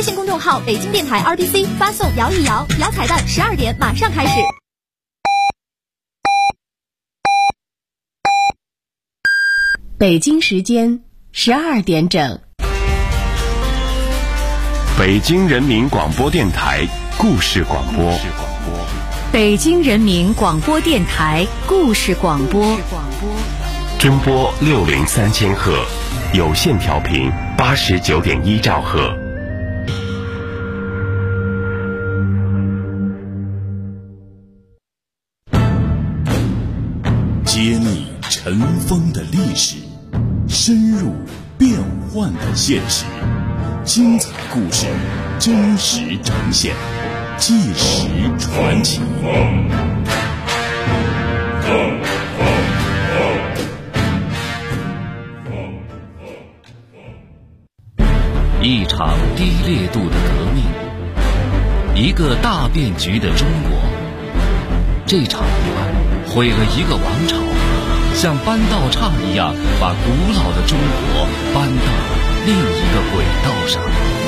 微信公众号北京电台 RBC 发送摇一摇，摇彩蛋12点马上开始。 北京时间12点整。 北京人民广播电台故事广播。 北京人民广播电台故事广播。 中波603000赫，有线调频89.1兆赫。 揭秘尘封的历史，深入变幻的现实，精彩故事真实呈现，纪实传奇。 一场低烈度的革命，一个大变局的中国。这场意外毁了一个王朝，像搬道岔一样把古老的中国搬到另一个轨道上。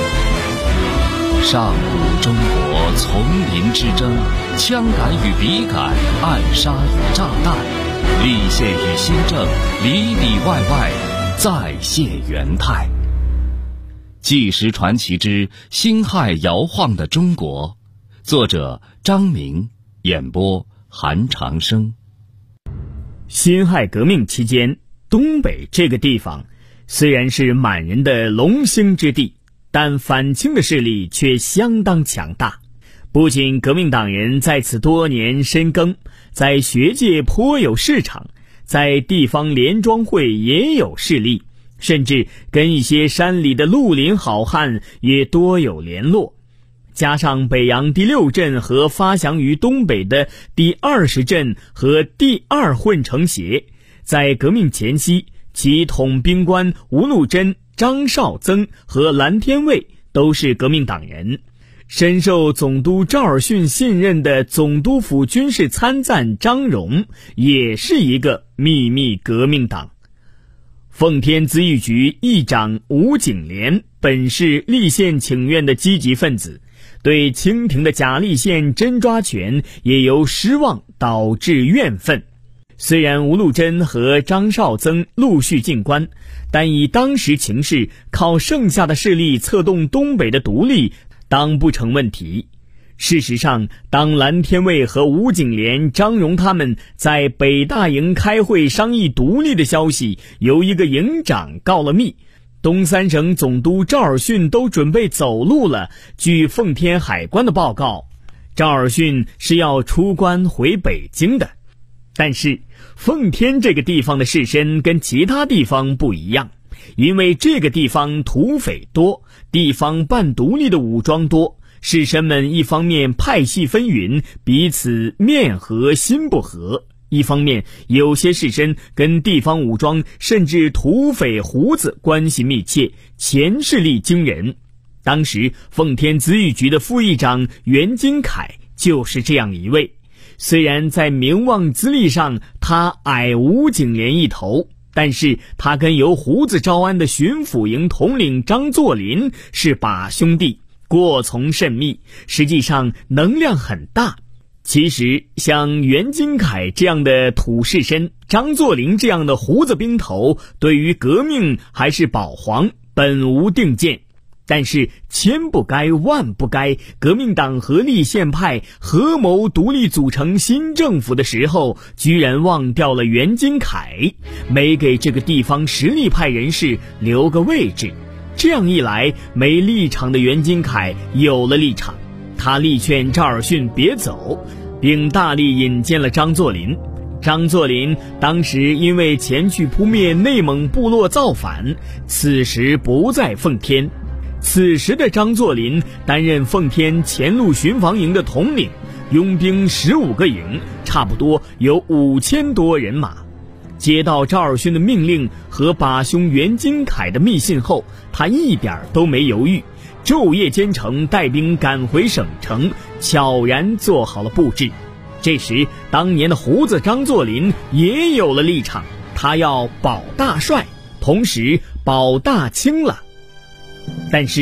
上古中国丛林之争，枪杆与笔杆，暗杀与炸弹，立宪与新政，里里外外再现元态。纪实传奇之辛亥摇晃的中国，作者张明，演播韩长生。 辛亥革命期间，东北这个地方虽然是满人的龙兴之地，但反清的势力却相当强大。不仅革命党人在此多年深耕，在学界颇有市场，在地方联庄会也有势力，甚至跟一些山里的绿林好汉也多有联络。加上北洋第6镇和发祥于东北的第20镇和第2混成协，在革命前夕，其统兵官吴禄贞、张绍曾和蓝天卫都是革命党人。深受总督赵尔巽信任的总督府军事参赞张荣也是一个秘密革命党。奉天咨议局议长吴景莲本是立宪请愿的积极分子，对清廷的假立宪真抓权也由失望导致怨愤。虽然吴禄贞和张绍曾陆续进关，但以当时情势，靠剩下的势力策动东北的独立当不成问题。事实上，当蓝天卫和吴景莲、张荣他们在北大营开会商议独立的消息由一个营长告了密，东三省总督赵尔巽都准备走路了。据奉天海关的报告，赵尔巽是要出关回北京的。但是奉天这个地方的士绅跟其他地方不一样，因为这个地方土匪多，地方半独立的武装多，士绅们一方面派系纷纭，彼此面和心不和，一方面有些士绅跟地方武装甚至土匪胡子关系密切，钱势力惊人。当时奉天咨议局的副议长袁金凯就是这样一位。虽然在名望资历上他矮吴景莲一头，但是他跟由胡子招安的巡抚营统领张作霖是把兄弟，过从甚密，实际上能量很大。其实像袁金凯这样的土士绅，张作霖这样的胡子兵头，对于革命还是保皇本无定见。但是千不该万不该，革命党和立宪派合谋独立组成新政府的时候，居然忘掉了袁金凯，没给这个地方实力派人士留个位置。这样一来，没立场的袁金凯有了立场，他力劝赵尔巽别走，并大力引荐了张作霖。张作霖当时因为前去扑灭内蒙部落造反，此时不在奉天。此时的张作霖担任奉天前路巡防营的统领，拥兵15个营，差不多有5000多人马。接到赵尔巽的命令和把兄袁金凯的密信后，他一点都没犹豫，昼夜兼程，带兵赶回省城，悄然做好了布置。这时当年的胡子张作霖也有了立场，他要保大帅，同时保大清了。但是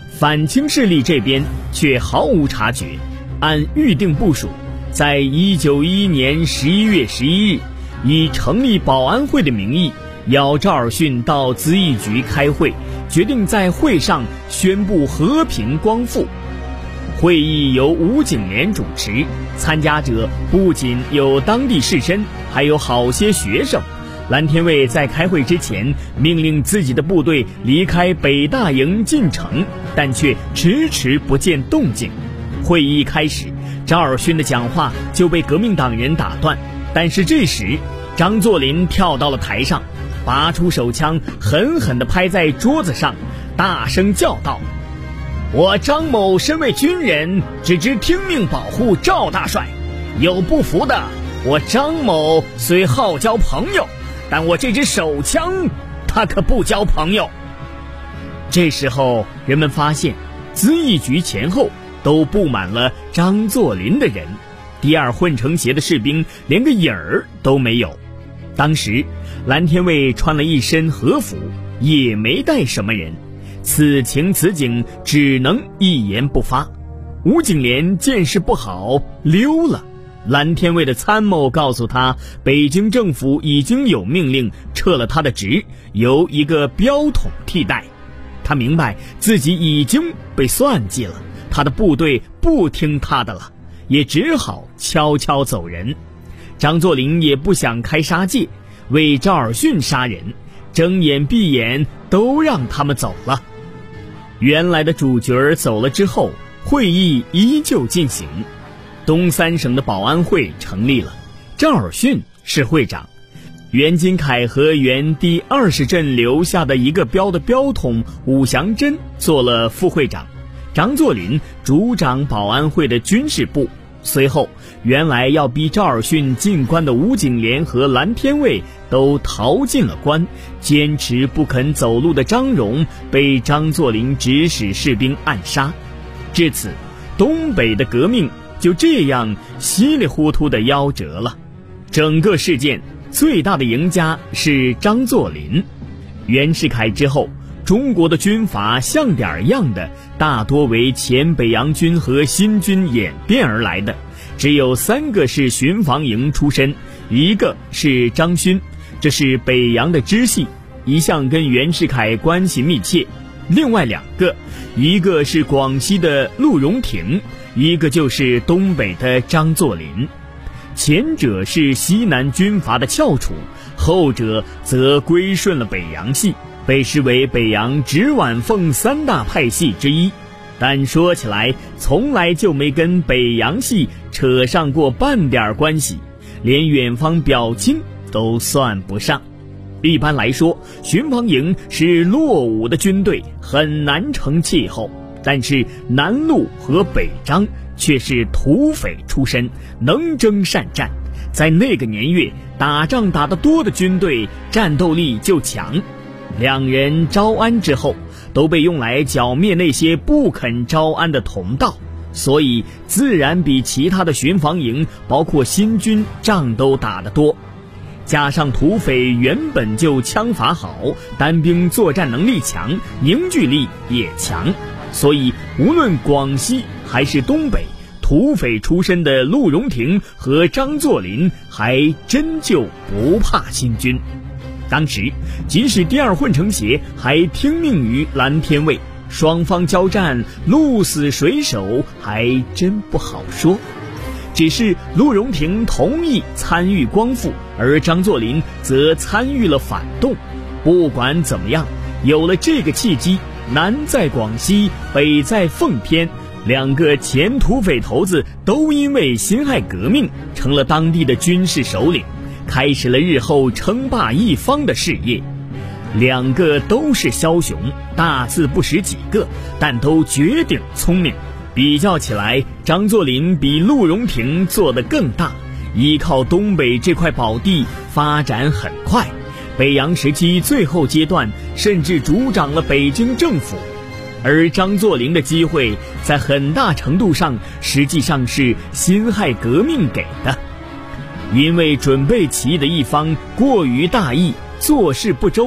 反清势力这边却毫无察觉，按预定部署，在1911年11月11日，以成立保安会的名义，邀赵尔巽到咨议局开会，决定在会上宣布和平光复。会议由吴景莲主持，参加者不仅有当地士绅，还有好些学生。蓝天卫在开会之前命令自己的部队离开北大营进城，但却迟迟不见动静。会议开始，赵尔巽的讲话就被革命党人打断，但是这时张作霖跳到了台上，拔出手枪，狠狠地拍在桌子上，大声叫道：我张某身为军人，只知听命保护赵大帅，有不服的，我张某虽好交朋友，但我这支手枪他可不交朋友。这时候人们发现咨议局前后都布满了张作霖的人，第二混成协的士兵连个影儿都没有。当时蓝天卫穿了一身和服，也没带什么人，此情此景只能一言不发。吴景莲见势不好，溜了。蓝天卫的参谋告诉他，北京政府已经有命令撤了他的职，由一个标统替代。他明白自己已经被算计了，他的部队不听他的了，也只好悄悄走人。张作霖也不想开杀戒，为赵尔巽杀人，睁眼闭眼都让他们走了。原来的主角走了之后，会议依旧进行。东三省的保安会成立了，赵尔巽是会长，袁金凯和原第20镇留下的一个标的标统武祥珍做了副会长，张作霖主掌保安会的军事部。随后原来要逼赵尔巽进关的吴景莲和蓝天卫都逃进了关，坚持不肯走路的张荣被张作霖指使士兵暗杀。至此，东北的革命就这样稀里糊涂地夭折了。整个事件最大的赢家是张作霖。袁世凯之后，中国的军阀像点样的大多为前北洋军和新军演变而来的，只有3个是巡防营出身，一个是张勋，这是北洋的支系，一向跟袁世凯关系密切。另外2个，一个是广西的陆荣廷，一个就是东北的张作霖。前者是西南军阀的翘楚，后者则归顺了北洋系，被视为北洋直皖奉3大派系之一，但说起来从来就没跟北洋系扯上过半点关系，连远方表亲都算不上。一般来说，巡防营是落伍的军队，很难成气候，但是南路和北张却是土匪出身，能征善战。在那个年月，打仗打得多的军队战斗力就强。2人招安之后，都被用来剿灭那些不肯招安的同道，所以自然比其他的巡防营包括新军仗都打得多。加上土匪原本就枪法好，单兵作战能力强，凝聚力也强，所以无论广西还是东北，土匪出身的陆荣廷和张作霖还真就不怕新军。当时即使第二混成协还听命于蓝天卫，双方交战鹿死谁手还真不好说。只是陆荣廷同意参与光复，而张作霖则参与了反动。不管怎么样，有了这个契机，南在广西，北在奉天，2个前土匪头子都因为辛亥革命成了当地的军事首领，开始了日后称霸一方的事业。2个都是枭雄，大字不识几个，但都绝顶聪明。比较起来，张作霖比陆荣廷做得更大，依靠东北这块宝地发展很快，北洋时期最后阶段甚至主掌了北京政府。而张作霖的机会在很大程度上实际上是辛亥革命给的，因为准备起义的一方过于大意，做事不周，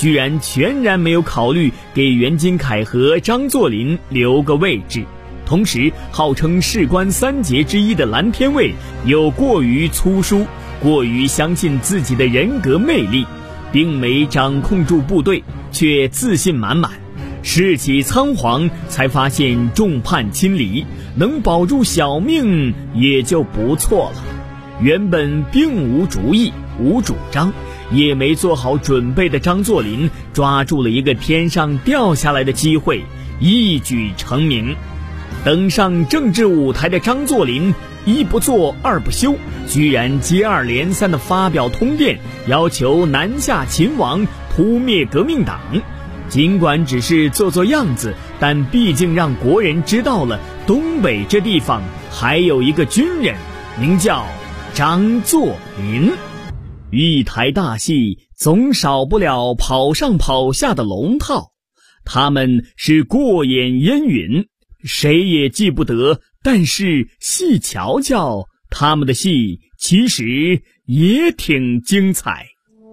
居然全然没有考虑给袁金凯和张作霖留个位置。同时，号称士官三杰之一的蓝天卫又过于粗疏，过于相信自己的人格魅力，并没掌控住部队，却自信满满。士气仓皇，才发现众叛亲离，能保住小命也就不错了。原本并无主意无主张，也没做好准备的张作霖抓住了一个天上掉下来的机会，一举成名。登上政治舞台的张作霖一不做二不休，居然接二连三地发表通电，要求南下秦王，扑灭革命党。尽管只是做做样子，但毕竟让国人知道了东北这地方还有一个军人，名叫张作霖。一台大戏总少不了跑上跑下的龙套，他们是过眼烟云，谁也记不得，但是细瞧瞧，他们的戏其实也挺精彩。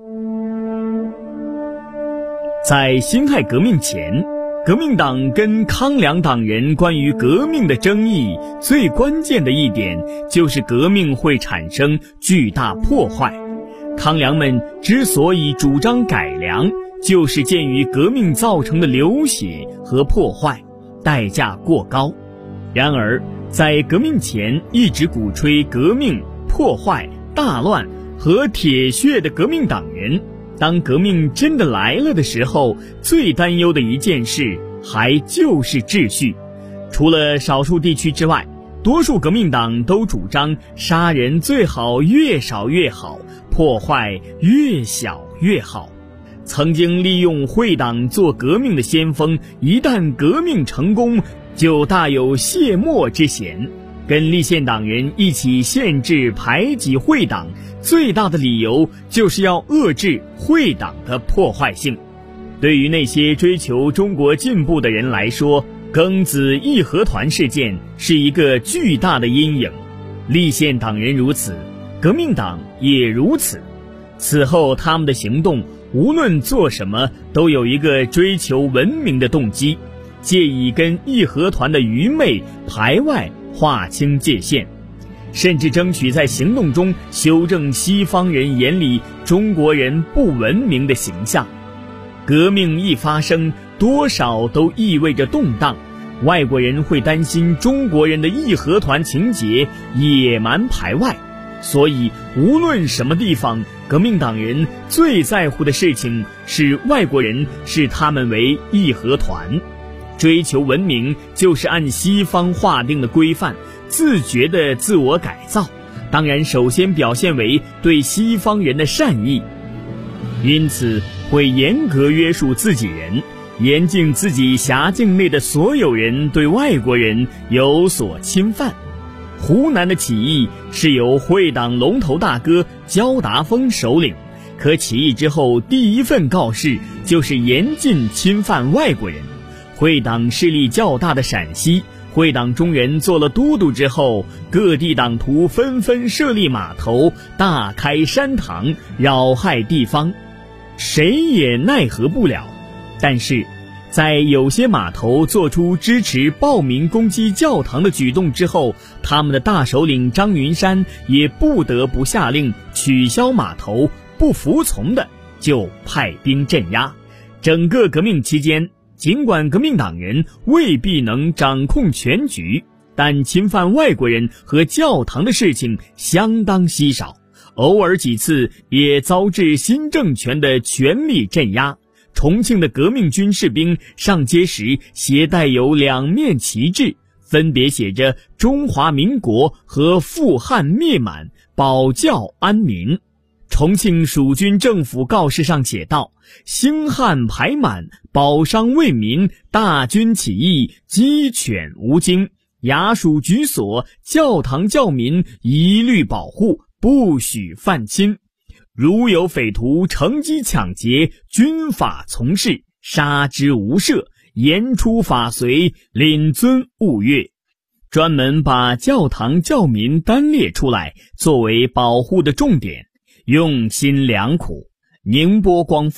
在辛亥革命前，革命党跟康梁党人关于革命的争议，最关键的一点就是革命会产生巨大破坏。康梁们之所以主张改良，就是鉴于革命造成的流血和破坏代价过高。然而在革命前一直鼓吹革命、破坏、大乱和铁血的革命党人，当革命真的来了的时候，最担忧的一件事还就是秩序。除了少数地区之外，多数革命党都主张杀人最好越少越好，破坏越小越好。曾经利用会党做革命的先锋，一旦革命成功，就大有卸磨之嫌。跟立宪党人一起限制排挤会党，最大的理由就是要遏制会党的破坏性。对于那些追求中国进步的人来说，庚子义和团事件是一个巨大的阴影。立宪党人如此，革命党也如此。此后他们的行动无论做什么，都有一个追求文明的动机，借以跟义和团的愚昧排外，划清界限，甚至争取在行动中修正西方人眼里中国人不文明的形象。革命一发生，多少都意味着动荡，外国人会担心中国人的义和团情节野蛮排外，所以无论什么地方，革命党人最在乎的事情是外国人视他们为义和团。追求文明就是按西方划定的规范自觉的自我改造，当然首先表现为对西方人的善意，因此会严格约束自己人，严禁自己辖境内的所有人对外国人有所侵犯。湖南的起义是由会党龙头大哥焦达峰首领，可起义之后第一份告示就是严禁侵犯外国人。会党势力较大的陕西，会党中人做了都督之后，各地党徒纷纷设立码头，大开山塘，扰害地方，谁也奈何不了。但是在有些码头做出支持暴民攻击教堂的举动之后，他们的大首领张云山也不得不下令取消码头，不服从的就派兵镇压。整个革命期间，尽管革命党人未必能掌控全局，但侵犯外国人和教堂的事情相当稀少，偶尔几次也遭致新政权的全力镇压。重庆的革命军士兵上街时携带有两面旗帜，分别写着中华民国和复汉灭满，保教安民。重庆蜀军政府告示上写道：兴汉排满，保商为民，大军起义，鸡犬无惊，衙署局所，教堂教民一律保护，不许犯侵。如有匪徒乘机抢劫，军法从事，杀之无赦，严出法随，领尊勿越。专门把教堂教民单列出来，作为保护的重点，用心良苦。宁波光复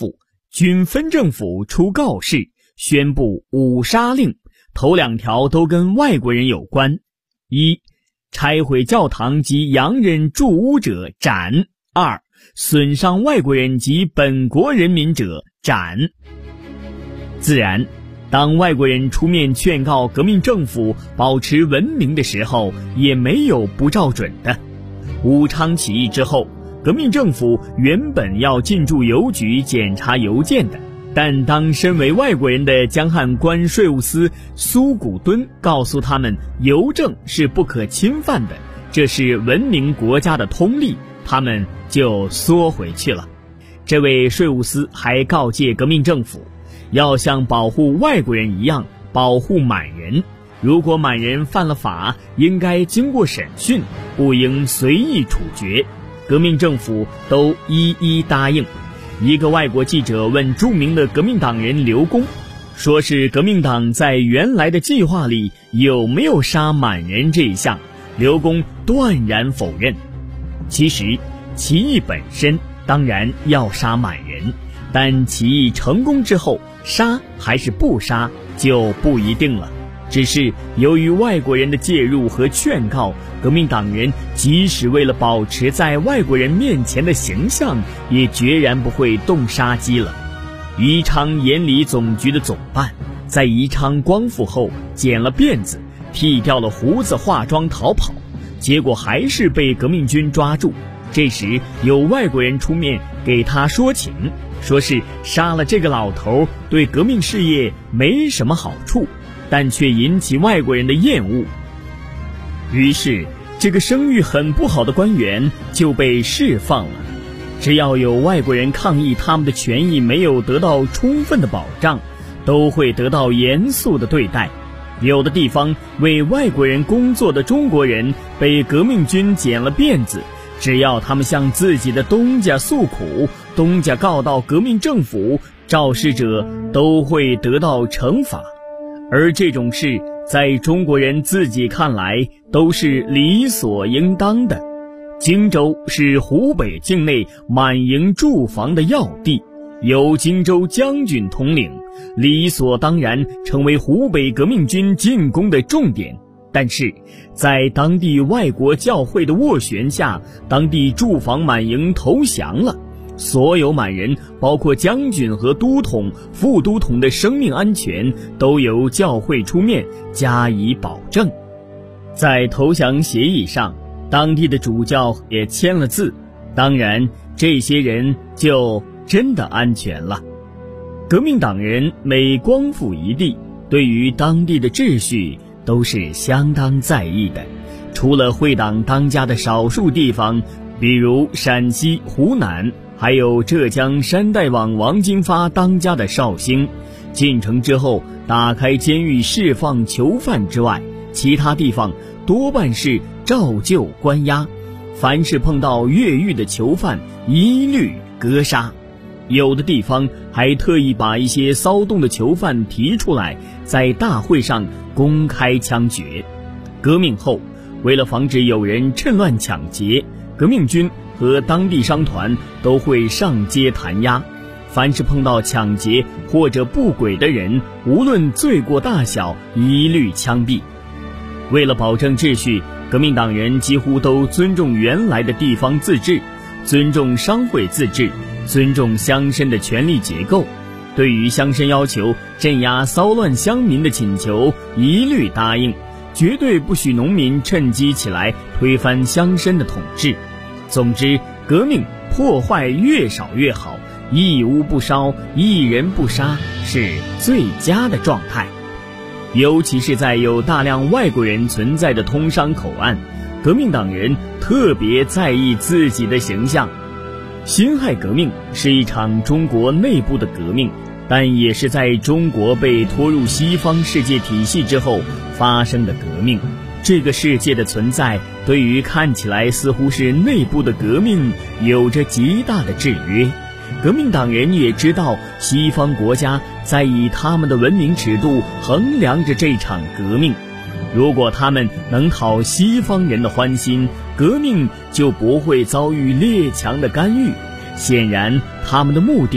军分政府出告示，宣布5杀令，头2条都跟外国人有关。1. 拆毁教堂及洋人住屋者斩。2. 损伤外国人及本国人民者斩。自然，当外国人出面劝告革命政府保持文明的时候，也没有不照准的。武昌起义之后，革命政府原本要进驻邮局检查邮件的，但当身为外国人的江汉关税务司苏古敦告诉他们邮政是不可侵犯的，这是文明国家的通例，他们就缩回去了。这位税务司还告诫革命政府，要像保护外国人一样保护满人，如果满人犯了法，应该经过审讯，不应随意处决。革命政府都一一答应。一个外国记者问著名的革命党人刘公，说是革命党在原来的计划里有没有杀满人这一项，刘公断然否认。其实起义本身当然要杀满人，但起义成功之后杀还是不杀就不一定了。只是由于外国人的介入和劝告，革命党人即使为了保持在外国人面前的形象，也决然不会动杀机了。宜昌盐理总局的总办在宜昌光复后剪了辫子，剃掉了胡子，化妆逃跑，结果还是被革命军抓住。这时有外国人出面给他说情，说是杀了这个老头对革命事业没什么好处，但却引起外国人的厌恶。于是这个声誉很不好的官员就被释放了。只要有外国人抗议他们的权益没有得到充分的保障，都会得到严肃的对待。有的地方为外国人工作的中国人被革命军剪了辫子，只要他们向自己的东家诉苦，东家告到革命政府，肇事者都会得到惩罚。而这种事在中国人自己看来都是理所应当的。荆州是湖北境内满营驻防的要地，由荆州将军统领，理所当然成为湖北革命军进攻的重点。但是在当地外国教会的斡旋下，当地驻防满营投降了，所有满人包括将军和都统、副都统的生命安全都由教会出面加以保证。在投降协议上，当地的主教也签了字，当然这些人就真的安全了。革命党人每光复一地，对于当地的秩序都是相当在意的。除了会党当家的少数地方，比如陕西、湖南，还有浙江山大王王金发当家的绍兴，进城之后打开监狱释放囚犯之外，其他地方多半是照旧关押，凡是碰到越狱的囚犯一律格杀。有的地方还特意把一些骚动的囚犯提出来，在大会上公开枪决。革命后，为了防止有人趁乱抢劫，革命军和当地商团都会上街弹压，凡是碰到抢劫或者不轨的人，无论罪过大小，一律枪毙。为了保证秩序，革命党人几乎都尊重原来的地方自治，尊重商会自治，尊重乡绅的权力结构。对于乡绅要求镇压骚乱乡民的请求，一律答应，绝对不许农民趁机起来推翻乡绅的统治。总之，革命破坏越少越好，一屋不烧，一人不杀，是最佳的状态。尤其是在有大量外国人存在的通商口岸，革命党人特别在意自己的形象。辛亥革命是一场中国内部的革命，但也是在中国被拖入西方世界体系之后发生的革命。这个世界的存在对于看起来似乎是内部的革命有着极大的制约。革命党人也知道西方国家在以他们的文明尺度衡量着这场革命，如果他们能讨西方人的欢心，革命就不会遭遇列强的干预。显然他们的目的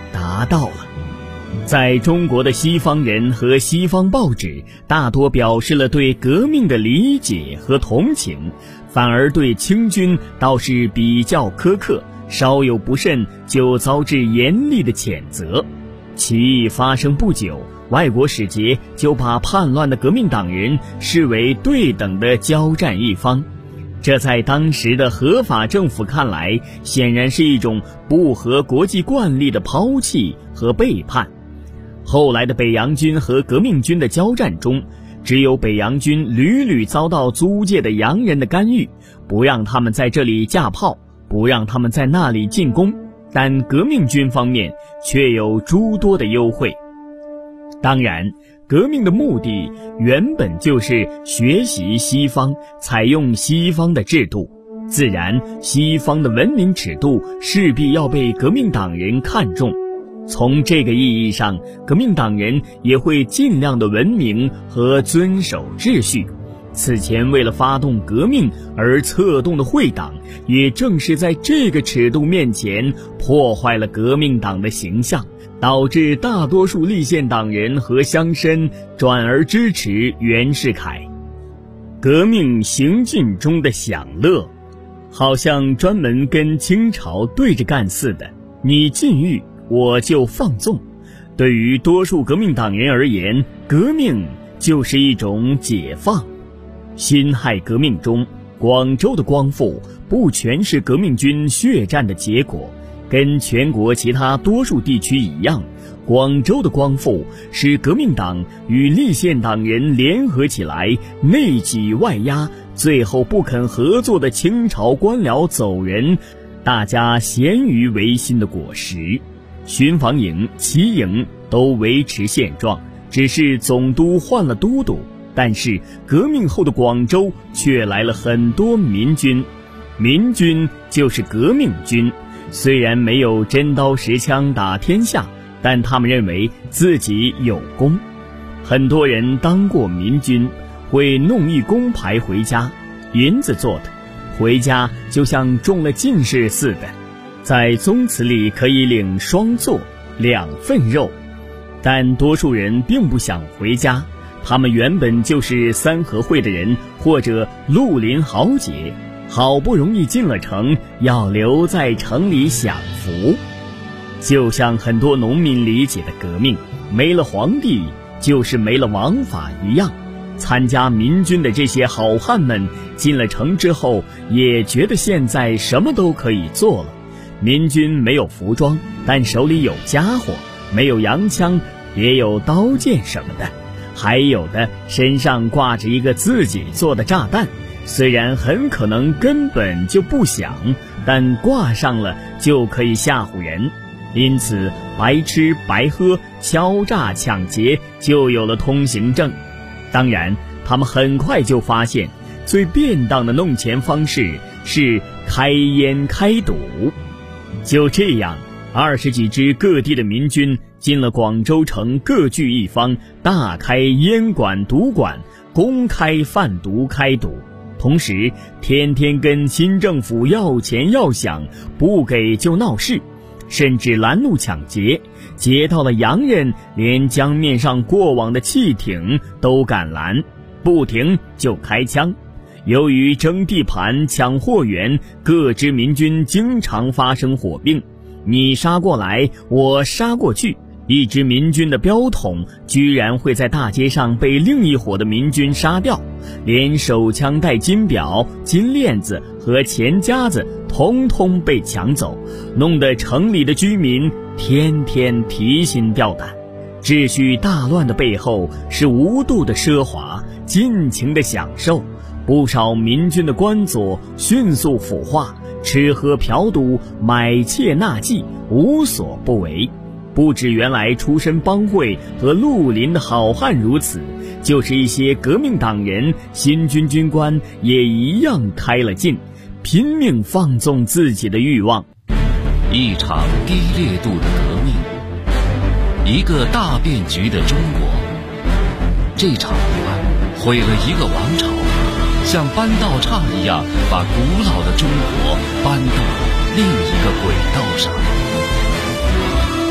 达到了。在中国的西方人和西方报纸大多表示了对革命的理解和同情，反而对清军倒是比较苛刻，稍有不慎就遭致严厉的谴责。起义发生不久，外国使节就把叛乱的革命党人视为对等的交战一方，这在当时的合法政府看来，显然是一种不合国际惯例的抛弃和背叛。后来的北洋军和革命军的交战中，只有北洋军屡屡遭到租界的洋人的干预，不让他们在这里架炮，不让他们在那里进攻，但革命军方面却有诸多的优惠。当然，革命的目的原本就是学习西方，采用西方的制度，自然西方的文明尺度势必要被革命党人看重。从这个意义上，革命党人也会尽量的文明和遵守秩序。此前为了发动革命而策动的会党，也正是在这个尺度面前破坏了革命党的形象，导致大多数立宪党人和乡绅转而支持袁世凯。革命行进中的享乐，好像专门跟清朝对着干似的，你禁欲我就放纵。对于多数革命党人而言，革命就是一种解放。辛亥革命中，广州的光复不全是革命军血战的结果，跟全国其他多数地区一样，广州的光复是革命党与立宪党人联合起来，内挤外压，最后不肯合作的清朝官僚走人，大家咸鱼维新的果实。巡防营、骑营都维持现状，只是总督换了都督，但是革命后的广州却来了很多民军。民军就是革命军，虽然没有真刀实枪打天下，但他们认为自己有功。很多人当过民军，会弄一工牌回家，银子做的，回家就像中了进士似的，在宗祠里可以领双座2份肉。但多数人并不想回家，他们原本就是三合会的人或者绿林豪杰，好不容易进了城，要留在城里享福。就像很多农民理解的革命，没了皇帝就是没了王法一样。参加民军的这些好汉们进了城之后，也觉得现在什么都可以做了。民军没有服装，但手里有家伙，没有洋枪，也有刀剑什么的，还有的身上挂着一个自己做的炸弹，虽然很可能根本就不响，但挂上了就可以吓唬人。因此白吃白喝、敲诈抢劫就有了通行证。当然他们很快就发现，最便当的弄钱方式是开烟开赌。就这样，20几支各地的民军进了广州城，各据一方，大开烟馆赌馆，公开贩毒开赌，同时天天跟新政府要钱要饷，不给就闹事，甚至拦路抢劫，劫到了洋人连江面上过往的汽艇都敢拦，不停就开枪。由于争地盘、抢货源，各支民军经常发生火并，你杀过来，我杀过去，一支民军的标统居然会在大街上被另一伙的民军杀掉，连手枪带金表、金链子和钱夹子通通被抢走，弄得城里的居民天天提心吊胆。秩序大乱的背后是无度的奢华，尽情的享受。不少民军的官佐迅速腐化，吃喝嫖赌、买妾纳妓，无所不为。不止原来出身帮会和绿林的好汉如此，就是一些革命党人、新军军官也一样开了劲，拼命放纵自己的欲望。 一场低烈度的革命，一个大变局的中国。这场意外毁了一个王朝，像搬道岔一样把古老的中国搬到了另一个轨道上。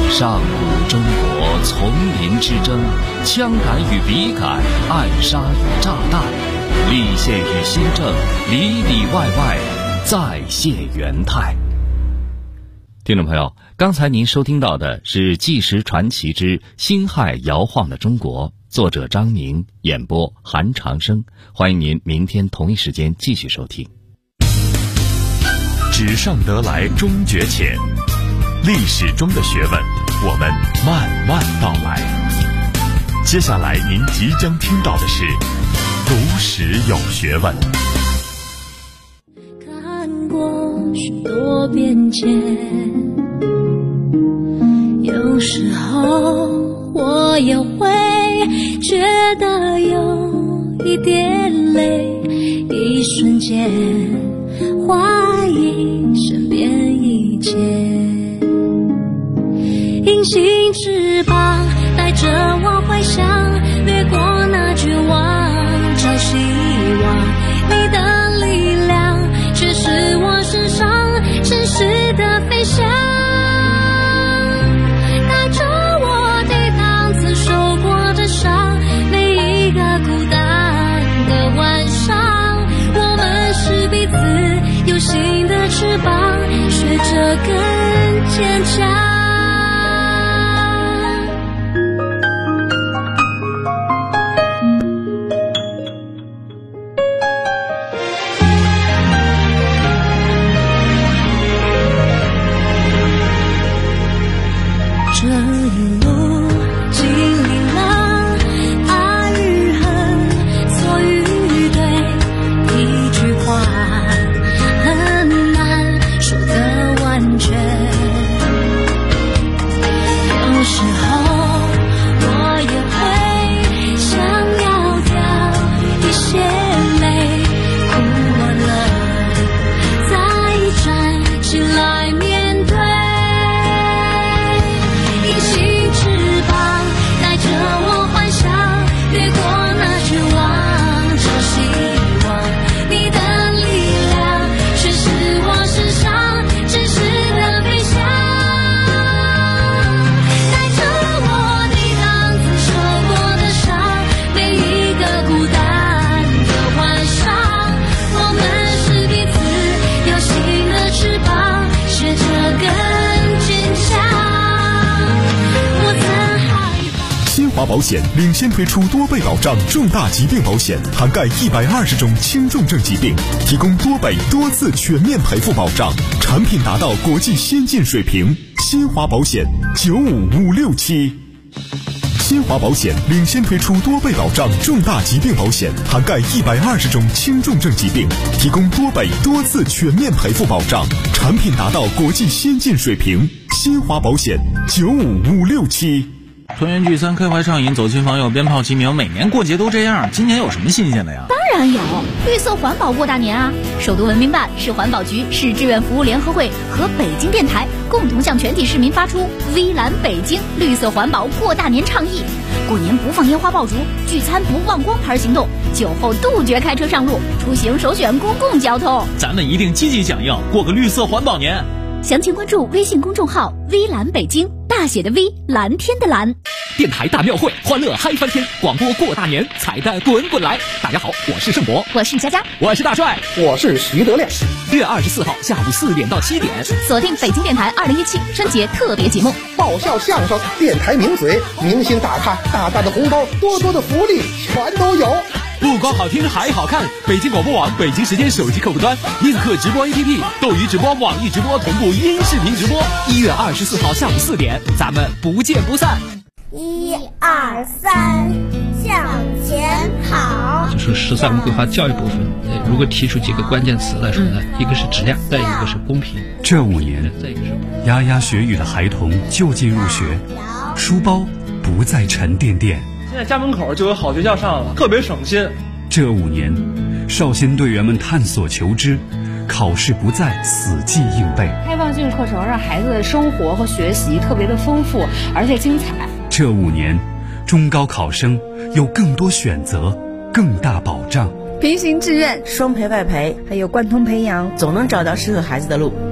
上古中国丛林之争，枪杆与笔杆，暗杀与炸弹，立宪与新政，里里外外，再现元泰。听众朋友，刚才您收听到的是《纪实传奇之辛亥摇晃的中国》，作者张宁，演播韩长生。欢迎您明天同一时间继续收听。 纸上得来终觉浅，历史中的学问，我们慢慢道来。接下来您即将听到的是读史有学问。 看过许多变迁，有时候我也会觉得有一点累，一瞬间怀疑身边一切。隐形翅膀带着我回想，掠过那绝望，找希望。你的力量却是我身上真实的飞翔，带着我抵挡曾受过的伤。每一个孤单的晚上，我们是彼此有新的翅膀，学着更坚强。这一路经历了爱与恨，错与对，一句话很难说得完全。有时候我也会想要掉一些泪，哭完了再站起来面对。隐形翅膀带着我幻想，掠过那绝望，找希望。你的力量却是我身上真实的飞翔，带着我抵挡曾受过的伤。每一个孤单的晚上，我们是彼此有新的翅膀，学着更坚强。 新华保险领先推出多倍保障重大疾病保险，涵盖120种轻重症疾病，提供多倍多次全面赔付保障，产品达到国际先进水平。新华保险95567。新华保险领先推出多倍保障重大疾病保险，涵盖120种轻重症疾病，提供多倍多次全面赔付保障，产品达到国际先进水平。新华保险95567。 团圆聚餐，开怀畅饮，走亲访友，鞭炮齐鸣，每年过节都这样，今年有什么新鲜的呀？ 当然有，绿色环保过大年啊！首都文明办、市环保局、市志愿服务联合会和北京电台共同向全体市民发出微蓝北京绿色环保过大年倡议。过年不放烟花爆竹，聚餐不忘光牌行动，酒后杜绝开车上路，出行首选公共交通。 咱们一定积极响应，过个绿色环保年。 详情关注微信公众号微蓝北京，大写的 V， 蓝天的蓝。 电台大庙会，欢乐嗨翻天，广播过大年，彩蛋滚滚来。大家好，我是盛博， 我是佳佳， 我是大帅， 我是徐德亮。 6月24号下午4点到7点， 锁定北京电台2017春节特别节目， 爆笑相声，电台名嘴，明星大咖，大大的红包，多多的福利，全都有。 不光好听还好看，北京广播网北京时间手机客户端、映客直播 APP、斗鱼直播、网易直播同步音视频直播。1月24号下午4点，咱们不见不散。 1、2、3，向前跑。 就是13个规划教育部分，如果提出几个关键词来说呢，一个是质量，再一个是公平。 这5年，牙牙学语的孩童就近入学，书包不再沉甸甸。 现在家门口就有好学校上了，特别省心。 这5年，少先队员们探索求知，考试不再死记硬背。 开放性课程让孩子的生活和学习特别的丰富，而且精彩。 这5年，中高考生有更多选择，更大保障。 平行志愿、双培外培，还有贯通培养，总能找到适合孩子的路。